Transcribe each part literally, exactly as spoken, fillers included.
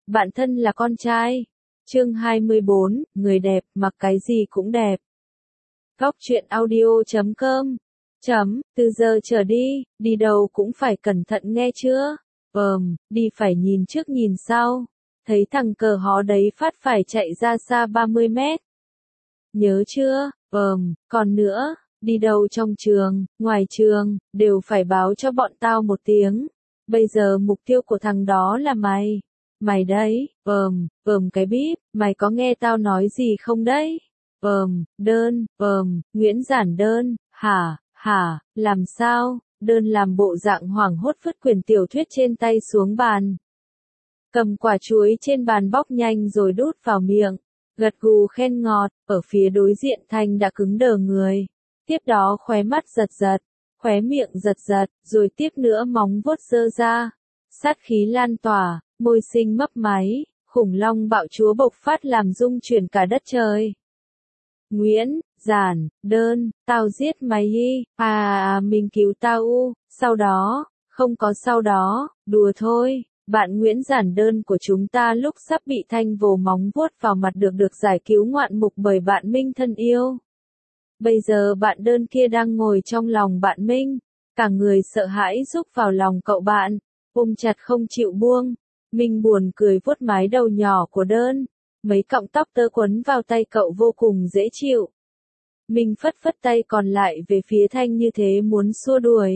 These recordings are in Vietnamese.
bạn thân là con trai. Chương hai mươi bốn, người đẹp, mặc cái gì cũng đẹp. Góc truyện audio chấm com. Chấm, từ giờ trở đi, đi đâu cũng phải cẩn thận nghe chưa? Ờm, đi phải nhìn trước nhìn sau. Thấy thằng cờ hó đấy phát phải chạy ra xa ba mươi mét. Nhớ chưa? Ờm, còn nữa, đi đâu trong trường, ngoài trường, đều phải báo cho bọn tao một tiếng. Bây giờ mục tiêu của thằng đó là mày. Mày đấy, ờm, ờm cái bíp, mày có nghe tao nói gì không đấy? Ờm, đơn, ờm, Nguyễn Giản Đơn, hả, hả, làm sao? Đơn làm bộ dạng hoảng hốt vứt quyển tiểu thuyết trên tay xuống bàn. Cầm quả chuối trên bàn bóc nhanh rồi đút vào miệng. Gật gù khen ngọt, ở phía đối diện Thanh đã cứng đờ người. Tiếp đó khóe mắt giật giật, khóe miệng giật giật, rồi tiếp nữa móng vuốt giơ ra. Sát khí lan tỏa, môi xinh mấp máy, khủng long bạo chúa bộc phát làm rung chuyển cả đất trời. Nguyễn, Giản, Đơn, tao giết mày đi, à, à mình cứu tao u, sau đó, không có sau đó, đùa thôi. Bạn Nguyễn Giản Đơn của chúng ta lúc sắp bị Thanh vồ móng vuốt vào mặt được được giải cứu ngoạn mục bởi bạn Minh thân yêu. Bây giờ bạn Đơn kia đang ngồi trong lòng bạn Minh, cả người sợ hãi rúc vào lòng cậu bạn, ôm chặt không chịu buông. Minh buồn cười vuốt mái đầu nhỏ của Đơn, mấy cọng tóc tơ quấn vào tay cậu vô cùng dễ chịu. Minh phất phất tay còn lại về phía Thanh như thế muốn xua đuổi.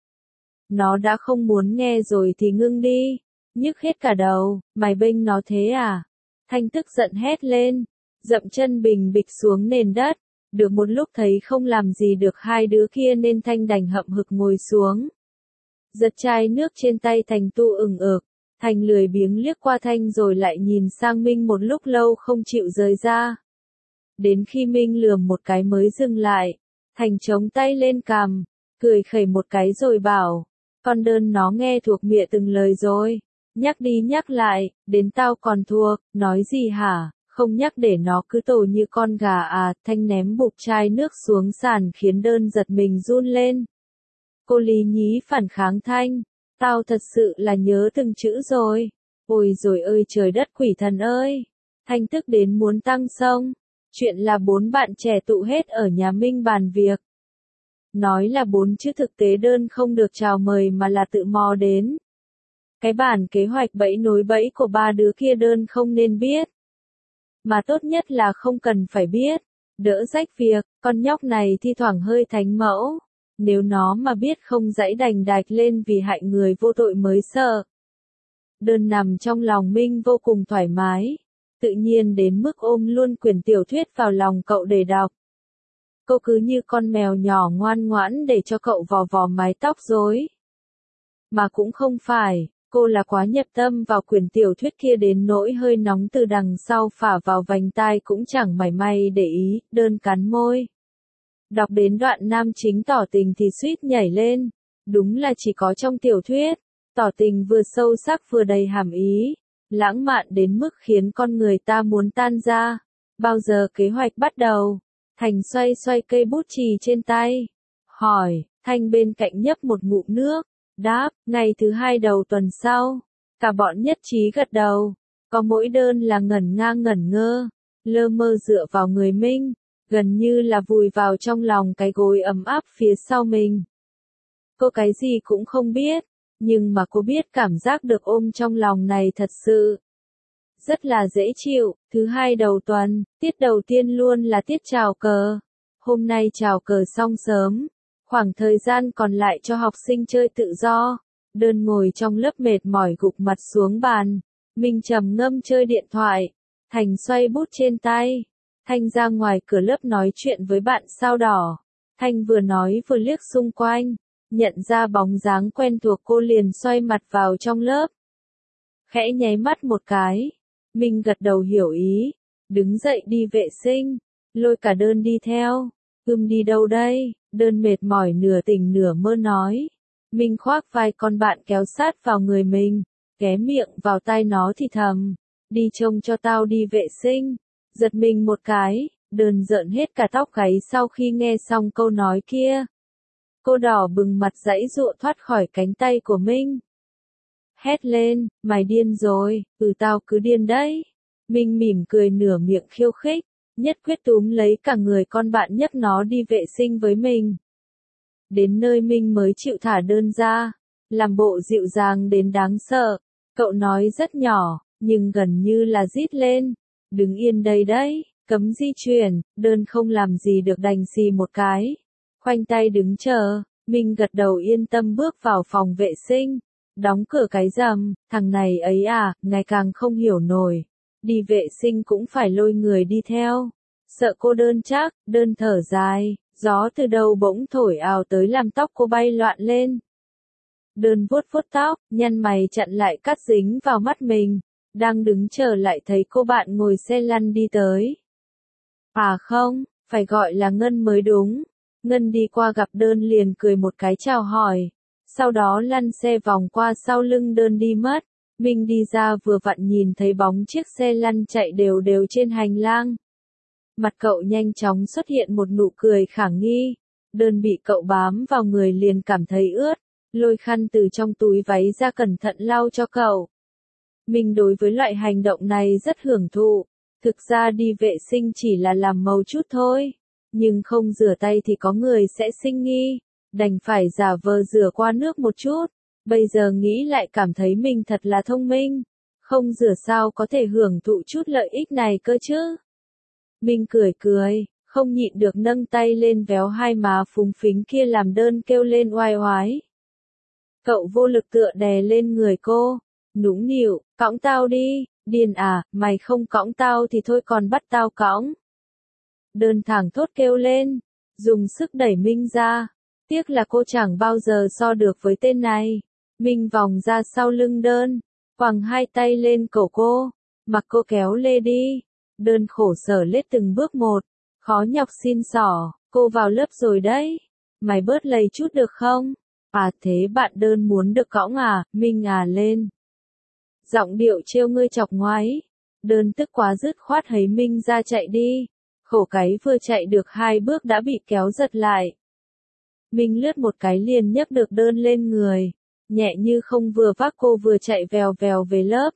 Nó đã không muốn nghe rồi thì ngưng đi. Nhức hết cả đầu, mày bênh nó thế à? Thanh tức giận hét lên, dậm chân bình bịch xuống nền đất. Được một lúc thấy không làm gì được hai đứa kia nên Thanh đành hậm hực ngồi xuống. Giật chai nước trên tay Thành tu ửng ực. Thành lười biếng liếc qua Thanh rồi lại nhìn sang Minh một lúc lâu không chịu rời ra. Đến khi Minh lườm một cái mới dừng lại. Thành chống tay lên cằm, cười khẩy một cái rồi bảo, con Đơn nó nghe thuộc mịa từng lời rồi. Nhắc đi nhắc lại, đến tao còn thuộc, nói gì hả, không nhắc để nó cứ tổ như con gà à. Thanh ném bụp chai nước xuống sàn khiến Đơn giật mình run lên. Cô Lý Nhí phản kháng Thanh, tao thật sự là nhớ từng chữ rồi. Ôi rồi ơi trời đất quỷ thần ơi. Thanh tức đến muốn tăng sông. Chuyện là bốn bạn trẻ tụ hết ở nhà Minh bàn việc. Nói là bốn chứ thực tế Đơn không được chào mời mà là tự mò đến. Cái bản kế hoạch bẫy nối bẫy của ba đứa kia Đơn không nên biết. Mà tốt nhất là không cần phải biết. Đỡ rách việc, con nhóc này thi thoảng hơi thánh mẫu. Nếu nó mà biết không dãy đành đạch lên vì hại người vô tội mới sợ. Đơn nằm trong lòng Minh vô cùng thoải mái. Tự nhiên đến mức ôm luôn quyển tiểu thuyết vào lòng cậu để đọc. Cô cứ như con mèo nhỏ ngoan ngoãn để cho cậu vò vò mái tóc rối. Mà cũng không phải. Cô là quá nhập tâm vào quyển tiểu thuyết kia đến nỗi hơi nóng từ đằng sau phả vào vành tai cũng chẳng mảy may để ý. Đơn cắn môi. Đọc đến đoạn nam chính tỏ tình thì suýt nhảy lên. Đúng là chỉ có trong tiểu thuyết. Tỏ tình vừa sâu sắc vừa đầy hàm ý. Lãng mạn đến mức khiến con người ta muốn tan ra. Bao giờ kế hoạch bắt đầu? Thành xoay xoay cây bút chì trên tay. Hỏi, Thanh bên cạnh nhấp một ngụm nước. Đáp, ngày thứ hai đầu tuần sau. Cả bọn nhất trí gật đầu. Có mỗi Đơn là ngẩn ngang ngẩn ngơ. Lơ mơ dựa vào người Minh. Gần như là vùi vào trong lòng cái gối ấm áp phía sau mình. Cô cái gì cũng không biết. Nhưng mà cô biết cảm giác được ôm trong lòng này thật sự. Rất là dễ chịu. Thứ hai đầu tuần, tiết đầu tiên luôn là tiết chào cờ. Hôm nay chào cờ xong sớm. Khoảng thời gian còn lại cho học sinh chơi tự do. Đơn ngồi trong lớp mệt mỏi gục mặt xuống bàn. Minh trầm ngâm chơi điện thoại. Thành xoay bút trên tay. Thanh ra ngoài cửa lớp nói chuyện với bạn sao đỏ. Thanh vừa nói vừa liếc xung quanh. Nhận ra bóng dáng quen thuộc cô liền xoay mặt vào trong lớp. Khẽ nháy mắt một cái. Minh gật đầu hiểu ý. Đứng dậy đi vệ sinh. Lôi cả Đơn đi theo. Ưm đi đâu đây? Đơn mệt mỏi nửa tỉnh nửa mơ nói. Minh khoác vai con bạn kéo sát vào người mình. Ghé miệng vào tai nó thì thầm. Đi trông cho tao đi vệ sinh. Giật mình một cái. Đơn rợn hết cả tóc gáy sau khi nghe xong câu nói kia. Cô đỏ bừng mặt giãy giụa thoát khỏi cánh tay của Minh. hét lên, mày điên rồi, ừ tao cứ điên đấy. Minh mỉm cười nửa miệng khiêu khích, nhất quyết túm lấy cả người con bạn nhấc nó đi vệ sinh với mình. Đến nơi Minh mới chịu thả đơn ra, làm bộ dịu dàng đến đáng sợ. Cậu nói rất nhỏ, nhưng gần như là rít lên, đứng yên đây đấy, cấm di chuyển, đơn không làm gì được đành xì một cái. Khoanh tay đứng chờ, Minh gật đầu yên tâm bước vào phòng vệ sinh, đóng cửa cái rầm, thằng này ấy à, ngày càng không hiểu nổi. Đi vệ sinh cũng phải lôi người đi theo. Sợ cô đơn chắc, đơn thở dài, gió từ đâu bỗng thổi ào tới làm tóc cô bay loạn lên. Đơn vuốt vuốt tóc, nhăn mày chặn lại cắt dính vào mắt mình, đang đứng chờ lại thấy cô bạn ngồi xe lăn đi tới. À không, phải gọi là Ngân mới đúng. Ngân đi qua gặp đơn liền cười một cái chào hỏi, sau đó lăn xe vòng qua sau lưng đơn đi mất. Mình đi ra vừa vặn nhìn thấy bóng chiếc xe lăn chạy đều đều trên hành lang. Mặt cậu nhanh chóng xuất hiện một nụ cười khả nghi, đơn bị cậu bám vào người liền cảm thấy ướt, lôi khăn từ trong túi váy ra cẩn thận lau cho cậu. Mình đối với loại hành động này rất hưởng thụ, thực ra đi vệ sinh chỉ là làm màu chút thôi, nhưng không rửa tay thì có người sẽ sinh nghi, đành phải giả vờ rửa qua nước một chút. Bây giờ nghĩ lại cảm thấy mình thật là thông minh, không rửa sao có thể hưởng thụ chút lợi ích này cơ chứ. Mình cười cười, không nhịn được nâng tay lên véo hai má phúng phính kia làm đơn kêu lên oai oái. Cậu vô lực tựa đè lên người cô, nũng nịu, cõng tao đi, điên à, mày không cõng tao thì thôi còn bắt tao cõng. Đơn thẳng thốt kêu lên, dùng sức đẩy Minh ra, tiếc là cô chẳng bao giờ so được với tên này. Minh vòng ra sau lưng đơn, quàng hai tay lên cổ cô, mặc cô kéo lê đi. Đơn khổ sở lết từng bước một, khó nhọc xin xỏ, cô vào lớp rồi đấy, mày bớt lầy chút được không? À thế bạn đơn muốn được cõng à, Minh à lên. Giọng điệu trêu ngươi chọc ngoáy, đơn tức quá dứt khoát hấy Minh ra chạy đi, khổ cái vừa chạy được hai bước đã bị kéo giật lại. Minh lướt một cái liền nhấc được đơn lên người, nhẹ như không vừa vác cô vừa chạy vèo vèo về lớp.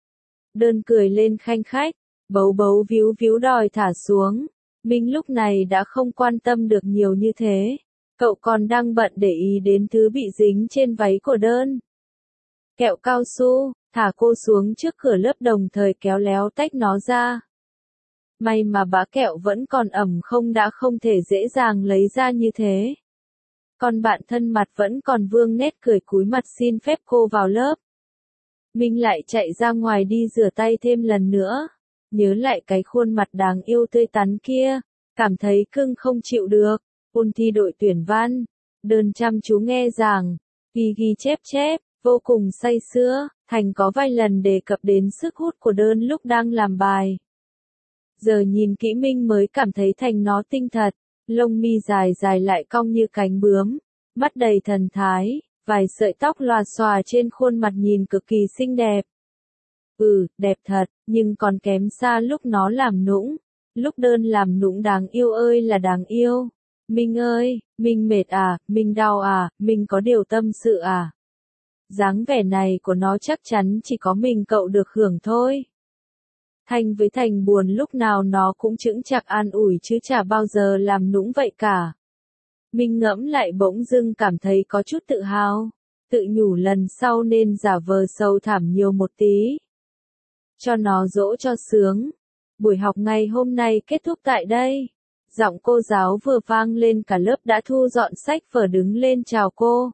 Đơn cười lên khanh khách, bấu bấu víu víu đòi thả xuống. Minh lúc này đã không quan tâm được nhiều như thế, cậu còn đang bận để ý đến thứ bị dính trên váy của đơn. Kẹo cao su, thả cô xuống trước cửa lớp đồng thời kéo léo tách nó ra. May mà bã kẹo vẫn còn ẩm không đã không thể dễ dàng lấy ra như thế. Còn bạn thân mặt vẫn còn vương nét cười cúi mặt xin phép cô vào lớp. Minh lại chạy ra ngoài đi rửa tay thêm lần nữa. Nhớ lại cái khuôn mặt đáng yêu tươi tắn kia, cảm thấy cưng không chịu được. Ôn thi đội tuyển văn, đơn chăm chú nghe giảng, ghi ghi chép chép, vô cùng say sưa. Thành có vài lần đề cập đến sức hút của đơn lúc đang làm bài. Giờ nhìn kỹ Minh mới cảm thấy Thành nó tinh thật, lông mi dài dài lại cong như cánh bướm, mắt đầy thần thái, vài sợi tóc lòa xòa trên khuôn mặt nhìn cực kỳ xinh đẹp. Ừ, đẹp thật, nhưng còn kém xa lúc nó làm nũng. Lúc đơn làm nũng đáng yêu ơi là đáng yêu. Minh ơi, Minh mệt à, Minh đau à, Minh có điều tâm sự à. Dáng vẻ này của nó chắc chắn chỉ có mình cậu được hưởng thôi. Thành với Thành buồn lúc nào nó cũng chững chạc an ủi chứ chả bao giờ làm nũng vậy cả. Minh ngẫm lại bỗng dưng cảm thấy có chút tự hào, tự nhủ lần sau nên giả vờ sầu thảm nhiều một tí. Cho nó dỗ cho sướng. Buổi học ngày hôm nay kết thúc tại đây. Giọng cô giáo vừa vang lên cả lớp đã thu dọn sách vở đứng lên chào cô.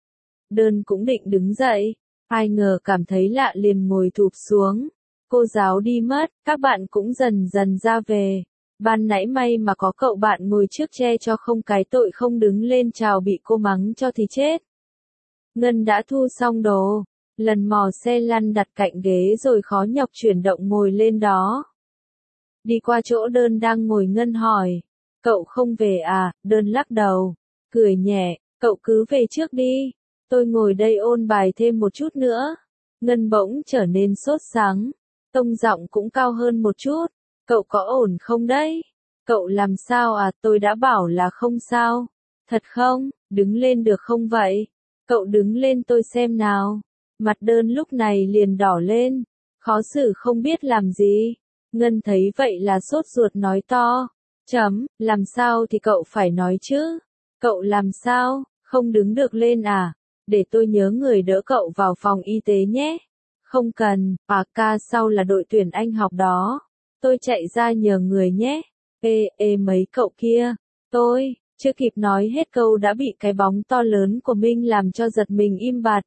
Đơn cũng định đứng dậy, ai ngờ cảm thấy lạ liền ngồi thụp xuống. Cô giáo đi mất, các bạn cũng dần dần ra về. Ban nãy may mà có cậu bạn ngồi trước che cho không cái tội không đứng lên chào bị cô mắng cho thì chết. Ngân đã thu xong đồ, lần mò xe lăn đặt cạnh ghế rồi khó nhọc chuyển động ngồi lên đó. Đi qua chỗ đơn đang ngồi Ngân hỏi, cậu không về à, đơn lắc đầu, cười nhẹ, cậu cứ về trước đi, tôi ngồi đây ôn bài thêm một chút nữa. Ngân bỗng trở nên sốt sắng, tông giọng cũng cao hơn một chút, cậu có ổn không đấy? Cậu làm sao à, tôi đã bảo là không sao. Thật không, đứng lên được không vậy? Cậu đứng lên tôi xem nào. Mặt đơn lúc này liền đỏ lên, khó xử không biết làm gì. Ngân thấy vậy là sốt ruột nói to, chấm, làm sao thì cậu phải nói chứ, cậu làm sao, không đứng được lên à, để tôi nhớ người đỡ cậu vào phòng y tế nhé. Không cần, à ca sau là đội tuyển Anh học đó, tôi chạy ra nhờ người nhé. Ê, ê mấy cậu kia, tôi, chưa kịp nói hết câu đã bị cái bóng to lớn của Minh làm cho giật mình im bặt.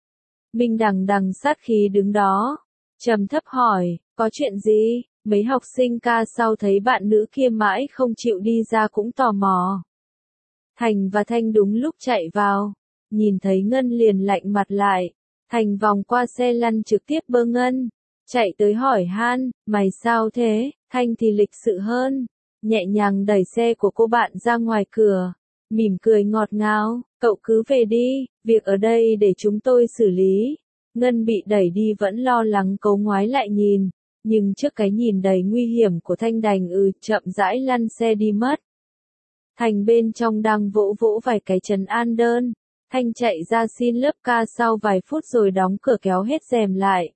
Minh đằng đằng sát khí đứng đó, trầm thấp hỏi, có chuyện gì? Mấy học sinh ca sau thấy bạn nữ kia mãi không chịu đi ra cũng tò mò. Thành và Thanh đúng lúc chạy vào, nhìn thấy Ngân liền lạnh mặt lại. Thành vòng qua xe lăn trực tiếp bơ Ngân, chạy tới hỏi han, mày sao thế? Thanh thì lịch sự hơn, nhẹ nhàng đẩy xe của cô bạn ra ngoài cửa, mỉm cười ngọt ngào, cậu cứ về đi, việc ở đây để chúng tôi xử lý. Ngân bị đẩy đi vẫn lo lắng cấu ngoái lại nhìn, nhưng trước cái nhìn đầy nguy hiểm của Thanh đành ừ chậm rãi lăn xe đi mất. Thành bên trong đang vỗ vỗ vài cái trấn an đơn, Thanh chạy ra xin lớp ca sau vài phút rồi đóng cửa kéo hết rèm lại.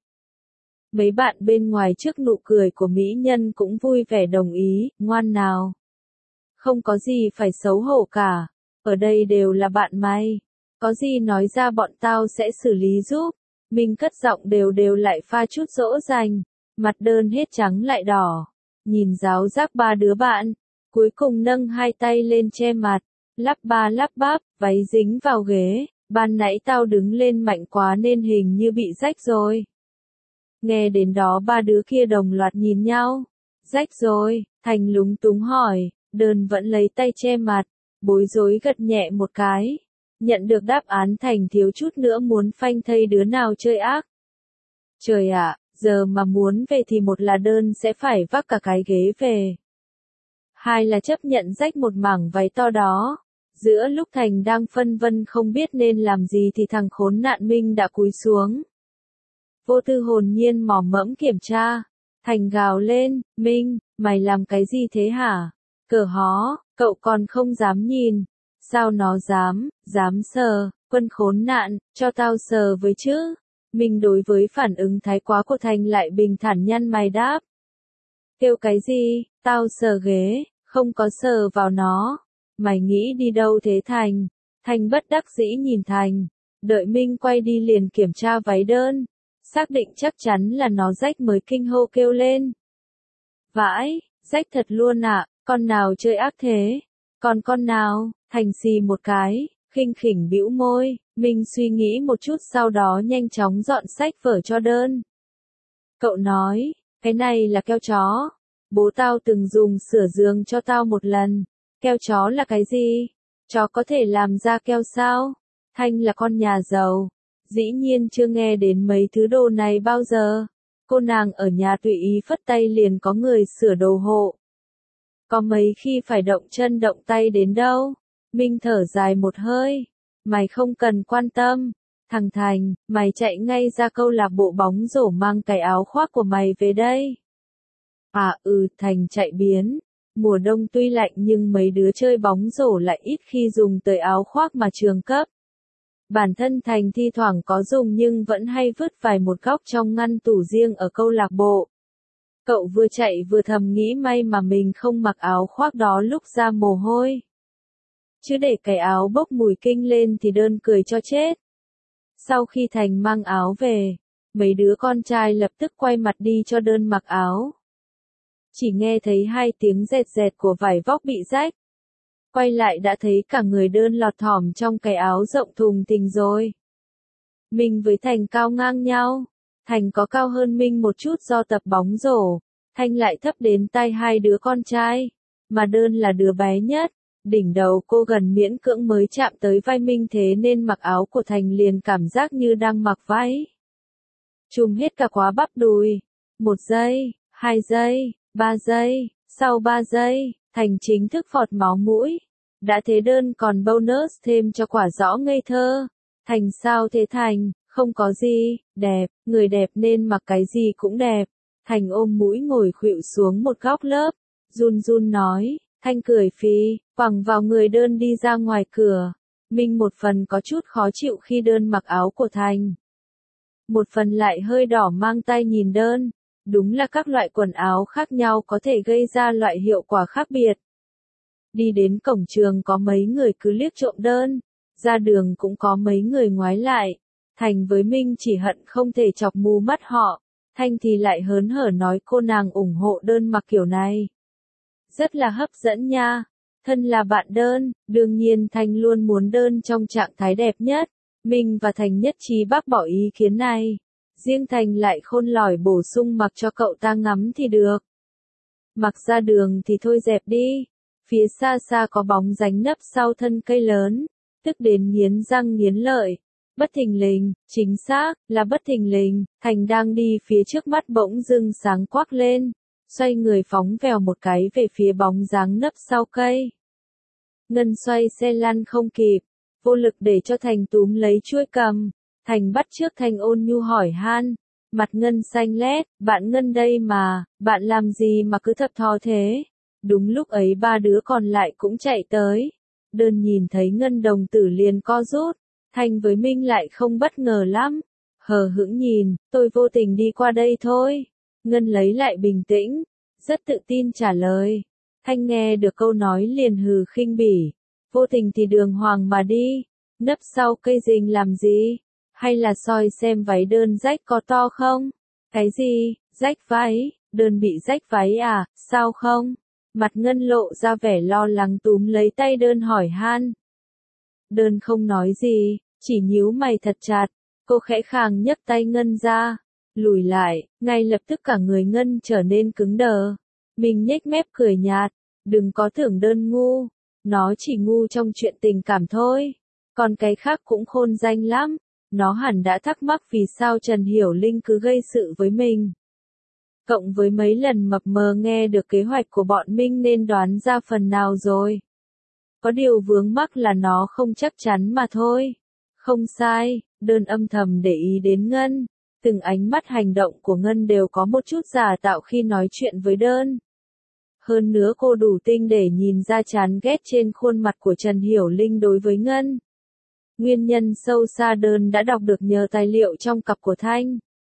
Mấy bạn bên ngoài trước nụ cười của mỹ nhân cũng vui vẻ đồng ý, ngoan nào. Không có gì phải xấu hổ cả, ở đây đều là bạn mày, có gì nói ra bọn tao sẽ xử lý giúp. Mình cất giọng đều đều lại pha chút dỗ dành, mặt đơn hết trắng lại đỏ, nhìn giáo giác ba đứa bạn, cuối cùng nâng hai tay lên che mặt, lắp ba lắp bắp, váy dính vào ghế, ban nãy tao đứng lên mạnh quá nên hình như bị rách rồi. Nghe đến đó ba đứa kia đồng loạt nhìn nhau, rách rồi, Thành lúng túng hỏi, đơn vẫn lấy tay che mặt, bối rối gật nhẹ một cái. Nhận được đáp án Thành thiếu chút nữa muốn phanh thây đứa nào chơi ác. Trời ạ, giờ mà muốn về thì một là đơn sẽ phải vác cả cái ghế về. Hai là chấp nhận rách một mảng váy to đó. Giữa lúc Thành đang phân vân không biết nên làm gì thì thằng khốn nạn Minh đã cúi xuống. Vô tư hồn nhiên mò mẫm kiểm tra. Thành gào lên, Minh, mày làm cái gì thế hả? Cờ hó, cậu còn không dám nhìn. Sao nó dám, dám sờ, quân khốn nạn, cho tao sờ với chứ. Mình đối với phản ứng thái quá của Thành lại bình thản nhăn mày đáp. Kêu cái gì, tao sờ ghế, không có sờ vào nó. Mày nghĩ đi đâu thế Thành? Thành bất đắc dĩ nhìn Thành, đợi Minh quay đi liền kiểm tra váy đơn. Xác định chắc chắn là nó rách mới kinh hô kêu lên. Vãi, rách thật luôn ạ, à, con nào chơi ác thế? Còn con nào? Thành xì một cái, khinh khỉnh bĩu môi, Minh suy nghĩ một chút sau đó nhanh chóng dọn sách vở cho đơn. Cậu nói, cái này là keo chó. Bố tao từng dùng sửa giường cho tao một lần. Keo chó là cái gì? Chó có thể làm ra keo sao? Thanh là con nhà giàu. Dĩ nhiên chưa nghe đến mấy thứ đồ này bao giờ. Cô nàng ở nhà tùy ý phất tay liền có người sửa đồ hộ. Có mấy khi phải động chân động tay đến đâu. Minh thở dài một hơi. Mày không cần quan tâm. Thằng Thành, mày chạy ngay ra câu lạc bộ bóng rổ mang cái áo khoác của mày về đây. À ừ, Thành chạy biến. Mùa đông tuy lạnh nhưng mấy đứa chơi bóng rổ lại ít khi dùng tới áo khoác mà trường cấp. Bản thân Thành thi thoảng có dùng nhưng vẫn hay vứt vài một góc trong ngăn tủ riêng ở câu lạc bộ. Cậu vừa chạy vừa thầm nghĩ may mà mình không mặc áo khoác đó lúc ra mồ hôi. Chứ để cái áo bốc mùi kinh lên thì đơn cười cho chết. Sau khi Thành mang áo về, mấy đứa con trai lập tức quay mặt đi cho đơn mặc áo. Chỉ nghe thấy hai tiếng dẹt dẹt của vải vóc bị rách. Quay lại đã thấy cả người đơn lọt thỏm trong cái áo rộng thùng thình rồi. Mình với Thành cao ngang nhau. Thành có cao hơn Minh một chút do tập bóng rổ. Thanh lại thấp đến tay hai đứa con trai. Mà đơn là đứa bé nhất. Đỉnh đầu cô gần miễn cưỡng mới chạm tới vai Minh thế nên mặc áo của Thành liền cảm giác như đang mặc váy. Trùm hết cả khóa bắp đùi. Một giây, hai giây, ba giây, sau ba giây, Thành chính thức phọt máu mũi. Đã thế đơn còn bonus thêm cho quả rõ ngây thơ. Thành sao thế Thành, không có gì, đẹp, người đẹp nên mặc cái gì cũng đẹp. Thành ôm mũi ngồi khuỵu xuống một góc lớp, run run nói, Thanh cười phì, quẳng vào người đơn đi ra ngoài cửa. Minh một phần có chút khó chịu khi đơn mặc áo của Thành. một phần lại hơi đỏ mang tai nhìn đơn. Đúng là các loại quần áo khác nhau có thể gây ra loại hiệu quả khác biệt. Đi đến cổng trường có mấy người cứ liếc trộm đơn, ra đường cũng có mấy người ngoái lại. Thành với Minh chỉ hận không thể chọc mù mắt họ, Thanh thì lại hớn hở nói cô nàng ủng hộ đơn mặc kiểu này. Rất là hấp dẫn nha, thân là bạn đơn, đương nhiên Thanh luôn muốn đơn trong trạng thái đẹp nhất. Minh và Thành nhất trí bác bỏ ý kiến này. Riêng Thành lại khôn lỏi bổ sung mặc cho cậu ta ngắm thì được. Mặc ra đường thì thôi dẹp đi. Phía xa xa có bóng dáng nấp sau thân cây lớn, tức đến nghiến răng nghiến lợi. Bất thình lình, chính xác, là bất thình lình, Thành đang đi phía trước mắt bỗng dưng sáng quắc lên, xoay người phóng vèo một cái về phía bóng dáng nấp sau cây. Ngân xoay xe lăn không kịp, vô lực để cho Thành túm lấy chuôi cầm. Thành bắt trước Thành ôn nhu hỏi han, mặt Ngân xanh lét, bạn Ngân đây mà, bạn làm gì mà cứ thập thò thế? Đúng lúc ấy ba đứa còn lại cũng chạy tới. Đơn nhìn thấy Ngân đồng tử liền co rút, Thành với Minh lại không bất ngờ lắm. Hờ hững nhìn, tôi vô tình đi qua đây thôi. Ngân lấy lại bình tĩnh, rất tự tin trả lời. Thanh nghe được câu nói liền hừ khinh bỉ, vô tình thì đường hoàng mà đi, nấp sau cây rình làm gì? Hay là soi xem váy đơn rách có to không? Cái gì, rách váy, đơn bị rách váy à, sao không? Mặt Ngân lộ ra vẻ lo lắng túm lấy tay đơn hỏi han. Đơn không nói gì, chỉ nhíu mày thật chặt, cô khẽ khàng nhấc tay Ngân ra, lùi lại, ngay lập tức cả người Ngân trở nên cứng đờ. Mình nhếch mép cười nhạt, đừng có tưởng đơn ngu, nó chỉ ngu trong chuyện tình cảm thôi, còn cái khác cũng khôn danh lắm. Nó hẳn đã thắc mắc vì sao Trần Hiểu Linh cứ gây sự với mình. Cộng với mấy lần mập mờ nghe được kế hoạch của bọn Minh nên đoán ra phần nào rồi. Có điều vướng mắc là nó không chắc chắn mà thôi. Không sai, đơn âm thầm để ý đến Ngân. Từng ánh mắt hành động của Ngân đều có một chút giả tạo khi nói chuyện với đơn. Hơn nữa cô đủ tinh để nhìn ra chán ghét trên khuôn mặt của Trần Hiểu Linh đối với Ngân. Nguyên nhân sâu xa đơn đã đọc được nhờ tài liệu trong cặp của Thanh.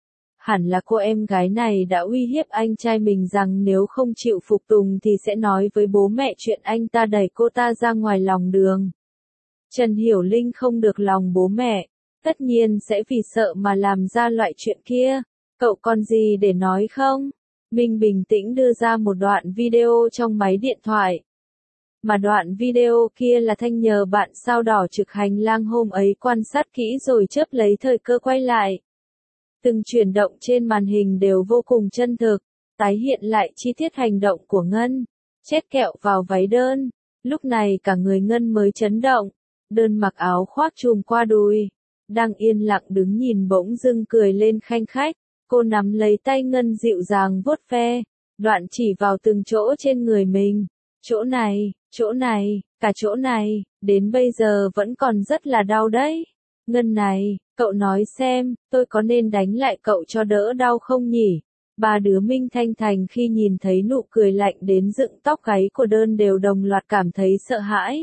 Hẳn là cô em gái này đã uy hiếp anh trai mình rằng nếu không chịu phục tùng thì sẽ nói với bố mẹ chuyện anh ta đẩy cô ta ra ngoài lòng đường. Trần Hiểu Linh không được lòng bố mẹ, tất nhiên sẽ vì sợ mà làm ra loại chuyện kia. Cậu còn gì để nói không? Minh bình tĩnh đưa ra một đoạn video trong máy điện thoại. Mà đoạn video kia là Thanh nhờ bạn sao đỏ trực hành lang hôm ấy quan sát kỹ rồi chớp lấy thời cơ quay lại. Từng chuyển động trên màn hình đều vô cùng chân thực, tái hiện lại chi tiết hành động của Ngân, chét kẹo vào váy đơn. Lúc này cả người Ngân mới chấn động, đơn mặc áo khoác trùm qua đùi, đang yên lặng đứng nhìn bỗng dưng cười lên khanh khách, cô nắm lấy tay Ngân dịu dàng vuốt ve, đoạn chỉ vào từng chỗ trên người mình, chỗ này, chỗ này, cả chỗ này, đến bây giờ vẫn còn rất là đau đấy. Ngân này, cậu nói xem, tôi có nên đánh lại cậu cho đỡ đau không nhỉ? Ba đứa Minh Thanh Thành khi nhìn thấy nụ cười lạnh đến dựng tóc gáy của đơn đều đồng loạt cảm thấy sợ hãi.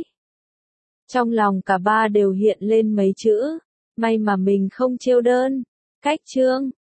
Trong lòng cả ba đều hiện lên mấy chữ, may mà mình không trêu đơn. Cách chương